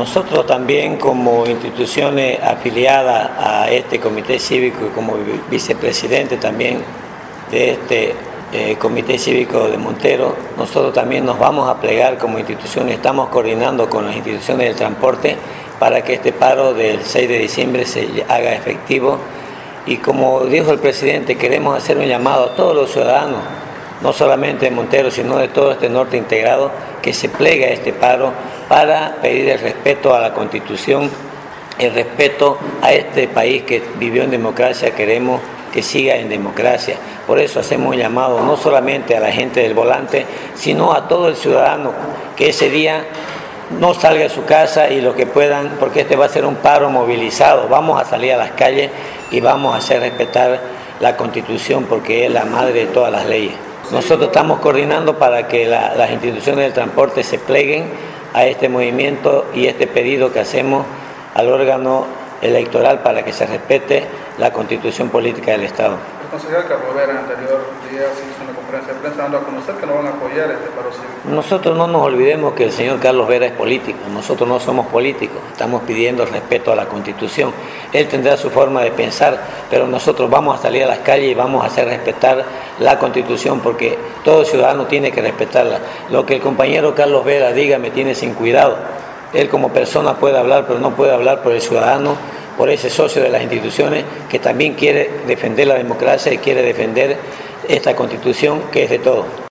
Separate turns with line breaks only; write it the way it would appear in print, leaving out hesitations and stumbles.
Nosotros también como instituciones afiliadas a este comité cívico y como vicepresidente también de este comité cívico de Montero, nosotros también nos vamos a plegar como instituciones, estamos coordinando con las instituciones del transporte para que este paro del 6 de diciembre se haga efectivo. Y como dijo el presidente, queremos hacer un llamado a todos los ciudadanos, no solamente de Montero, sino de todo este norte integrado, que se plegue a este paro para pedir el respeto a la Constitución, el respeto a este país que vivió en democracia, queremos que siga en democracia. Por eso hacemos un llamado no solamente a la gente del volante, sino a todo el ciudadano que ese día no salga de su casa y los que puedan, porque este va a ser un paro movilizado. Vamos a salir a las calles y vamos a hacer respetar la Constitución porque es la madre de todas las leyes. Nosotros estamos coordinando para que las instituciones del transporte se pleguen a este movimiento y este pedido que hacemos al órgano electoral para que se respete la Constitución política del Estado.
El consejero Carlos Vera en el anterior día se hizo una conferencia de prensa dando a conocer que no van a apoyar este paro cívico.
Nosotros no nos olvidemos que el señor Carlos Vera es político, nosotros no somos políticos, estamos pidiendo el respeto a la Constitución. Él tendrá su forma de pensar, pero nosotros vamos a salir a las calles y vamos a hacer respetar la Constitución porque todo ciudadano tiene que respetarla. Lo que el compañero Carlos Vera diga me tiene sin cuidado. Él como persona puede hablar, pero no puede hablar por el ciudadano, por ese socio de las instituciones que también quiere defender la democracia y quiere defender esta Constitución que es de todos.